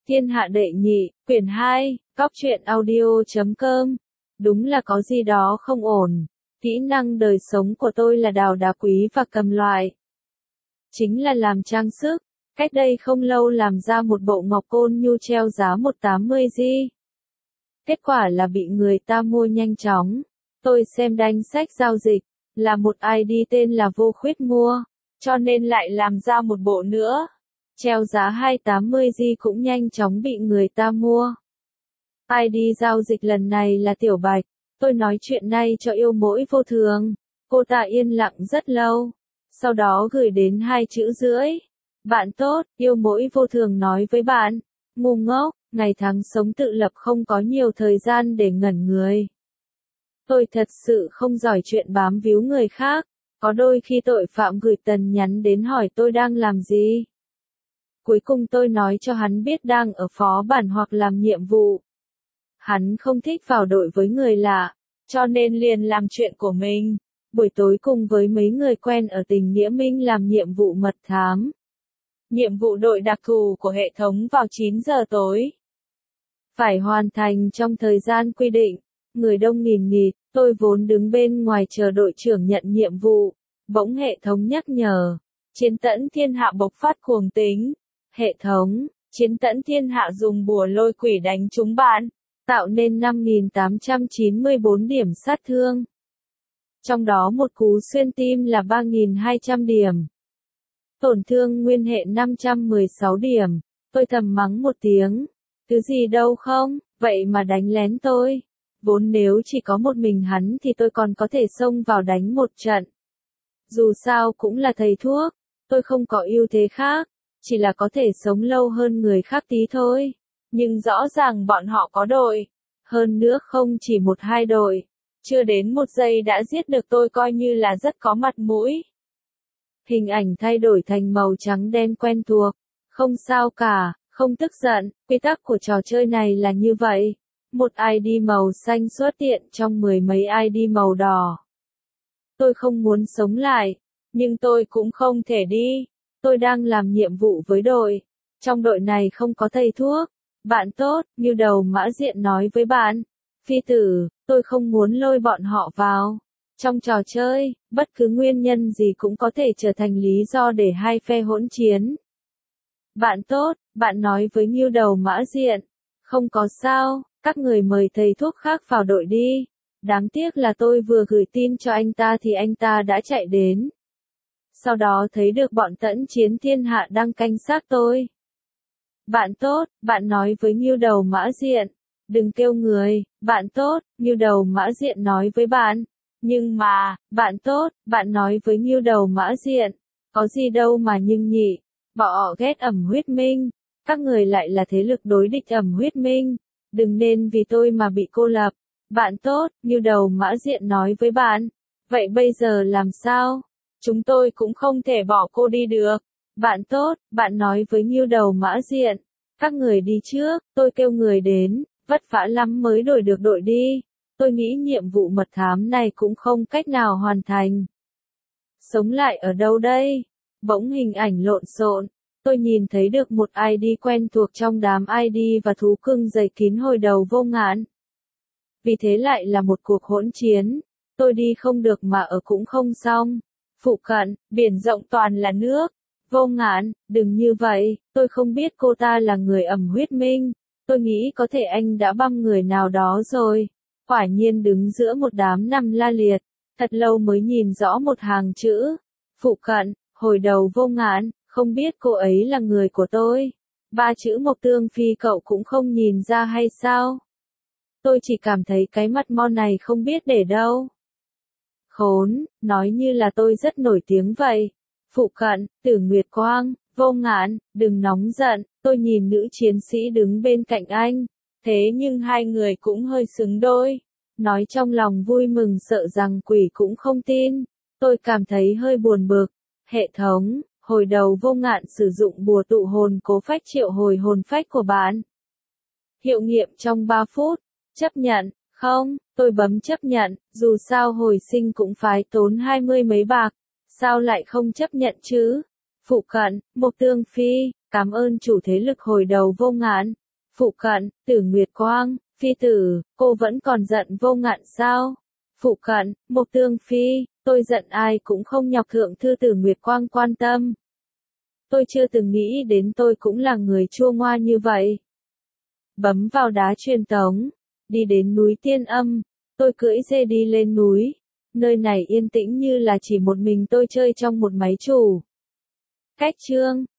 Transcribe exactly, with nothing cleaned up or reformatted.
Thiên hạ đệ nhị, quyển hai, cóc truyện audio chấm com. Đúng là có gì đó không ổn. Kỹ năng đời sống của tôi là đào đá quý và cầm loại. Chính là làm trang sức. Cách đây không lâu làm ra một bộ ngọc côn nhu treo giá một trăm tám mươi G. Kết quả là bị người ta mua nhanh chóng. Tôi xem danh sách giao dịch, là một i đê tên là Vô Khuyết mua, cho nên lại làm ra một bộ nữa. Treo giá hai trăm tám mươi G cũng nhanh chóng bị người ta mua. i đê giao dịch lần này là Tiểu Bạch. Tôi nói chuyện này cho yêu mỗi vô thường. Cô ta yên lặng rất lâu. Sau đó gửi đến hai chữ rưỡi. Bạn tốt, yêu mỗi vô thường nói với bạn. Ngu ngốc, ngày tháng sống tự lập không có nhiều thời gian để ngẩn người. Tôi thật sự không giỏi chuyện bám víu người khác. Có đôi khi tội phạm gửi tần nhắn đến hỏi tôi đang làm gì. Cuối cùng tôi nói cho hắn biết đang ở phó bản hoặc làm nhiệm vụ. Hắn không thích vào đội với người lạ, cho nên liền làm chuyện của mình. Buổi tối cùng với mấy người quen ở tỉnh Nghĩa Minh làm nhiệm vụ mật thám. Nhiệm vụ đội đặc thù của hệ thống vào chín giờ tối. Phải hoàn thành trong thời gian quy định. Người đông nghìn nghịt, tôi vốn đứng bên ngoài chờ đội trưởng nhận nhiệm vụ. Bỗng hệ thống nhắc nhở. Chiến tẫn thiên hạ bộc phát cuồng tính. Hệ thống, chiến tẫn thiên hạ dùng bùa lôi quỷ đánh trúng bạn, tạo nên năm nghìn tám trăm chín mươi tư điểm sát thương. Trong đó một cú xuyên tim là ba nghìn hai trăm điểm. Tổn thương nguyên hệ năm trăm mười sáu điểm. Tôi thầm mắng một tiếng. Thứ gì đâu không, vậy mà đánh lén tôi. Vốn nếu chỉ có một mình hắn thì tôi còn có thể xông vào đánh một trận. Dù sao cũng là thầy thuốc, tôi không có ưu thế khác. Chỉ là có thể sống lâu hơn người khác tí thôi. Nhưng rõ ràng bọn họ có đội. Hơn nữa không chỉ một hai đội. Chưa đến một giây đã giết được tôi coi như là rất có mặt mũi. Hình ảnh thay đổi thành màu trắng đen quen thuộc. Không sao cả, không tức giận. Quy tắc của trò chơi này là như vậy. Một i đê màu xanh xuất hiện trong mười mấy i đê màu đỏ. Tôi không muốn sống lại. Nhưng tôi cũng không thể đi. Tôi đang làm nhiệm vụ với đội. Trong đội này không có thầy thuốc. Bạn tốt, như đầu mã diện nói với bạn. Phi tử, tôi không muốn lôi bọn họ vào. Trong trò chơi, bất cứ nguyên nhân gì cũng có thể trở thành lý do để hai phe hỗn chiến. Bạn tốt, bạn nói với Ngưu đầu mã diện. Không có sao, các người mời thầy thuốc khác vào đội đi. Đáng tiếc là tôi vừa gửi tin cho anh ta thì anh ta đã chạy đến. Sau đó thấy được bọn tẫn chiến thiên hạ đang canh sát tôi. Bạn tốt, bạn nói với Ngưu đầu mã diện. Đừng kêu người, bạn tốt, Ngưu đầu mã diện nói với bạn. Nhưng mà, bạn tốt, bạn nói với Ngưu đầu mã diện. Có gì đâu mà nhưng nhỉ. Bỏ ghét ẩm huyết minh. Các người lại là thế lực đối địch ẩm huyết minh. Đừng nên vì tôi mà bị cô lập. Bạn tốt, Ngưu đầu mã diện nói với bạn. Vậy bây giờ làm sao? Chúng tôi cũng không thể bỏ cô đi được. Bạn tốt, bạn nói với Ngưu đầu mã diện. Các người đi trước, tôi kêu người đến, vất vả lắm mới đổi được đội đi. Tôi nghĩ nhiệm vụ mật thám này cũng không cách nào hoàn thành. Sống lại ở đâu đây? Bỗng hình ảnh lộn xộn. Tôi nhìn thấy được một i đê quen thuộc trong đám i đê và thú cưng dày kín hồi đầu Vô Ngạn. Vì thế lại là một cuộc hỗn chiến. Tôi đi không được mà ở cũng không xong. Phụ cận, biển rộng toàn là nước. Vô Ngạn, đừng như vậy, tôi không biết cô ta là người ẩm huyết minh. Tôi nghĩ có thể anh đã băm người nào đó rồi. Quả nhiên đứng giữa một đám nằm la liệt. Thật lâu mới nhìn rõ một hàng chữ. Phụ cận, hồi đầu Vô Ngạn, không biết cô ấy là người của tôi. Ba chữ Mộc Tương Phi cậu cũng không nhìn ra hay sao? Tôi chỉ cảm thấy cái mặt mo này không biết để đâu. Khốn, nói như là tôi rất nổi tiếng vậy. Phụ cận, Tử Nguyệt Quang, Vô Ngạn, đừng nóng giận, tôi nhìn nữ chiến sĩ đứng bên cạnh anh. Thế nhưng hai người cũng hơi xứng đôi. Nói trong lòng vui mừng sợ rằng quỷ cũng không tin. Tôi cảm thấy hơi buồn bực. Hệ thống, hồi đầu Vô Ngạn sử dụng bùa tụ hồn cố phách triệu hồi hồn phách của bạn. Hiệu nghiệm trong ba phút. Chấp nhận, không, tôi bấm chấp nhận, dù sao hồi sinh cũng phải tốn hai mươi mấy bạc. Sao lại không chấp nhận chứ? Phụ cận, Mộc Tương Phi, cảm ơn chủ thế lực hồi đầu Vô Ngạn. Phụ cận, Tử Nguyệt Quang, phi tử, cô vẫn còn giận Vô Ngạn sao? Phụ cận, Mộc Tương Phi, tôi giận ai cũng không nhọc thượng thư Tử Nguyệt Quang quan tâm. Tôi chưa từng nghĩ đến tôi cũng là người chua ngoa như vậy. Bấm vào đá truyền tống, đi đến núi Tiên Âm, tôi cưỡi dê đi lên núi. Nơi này yên tĩnh như là chỉ một mình tôi chơi trong một máy chủ. Cách chương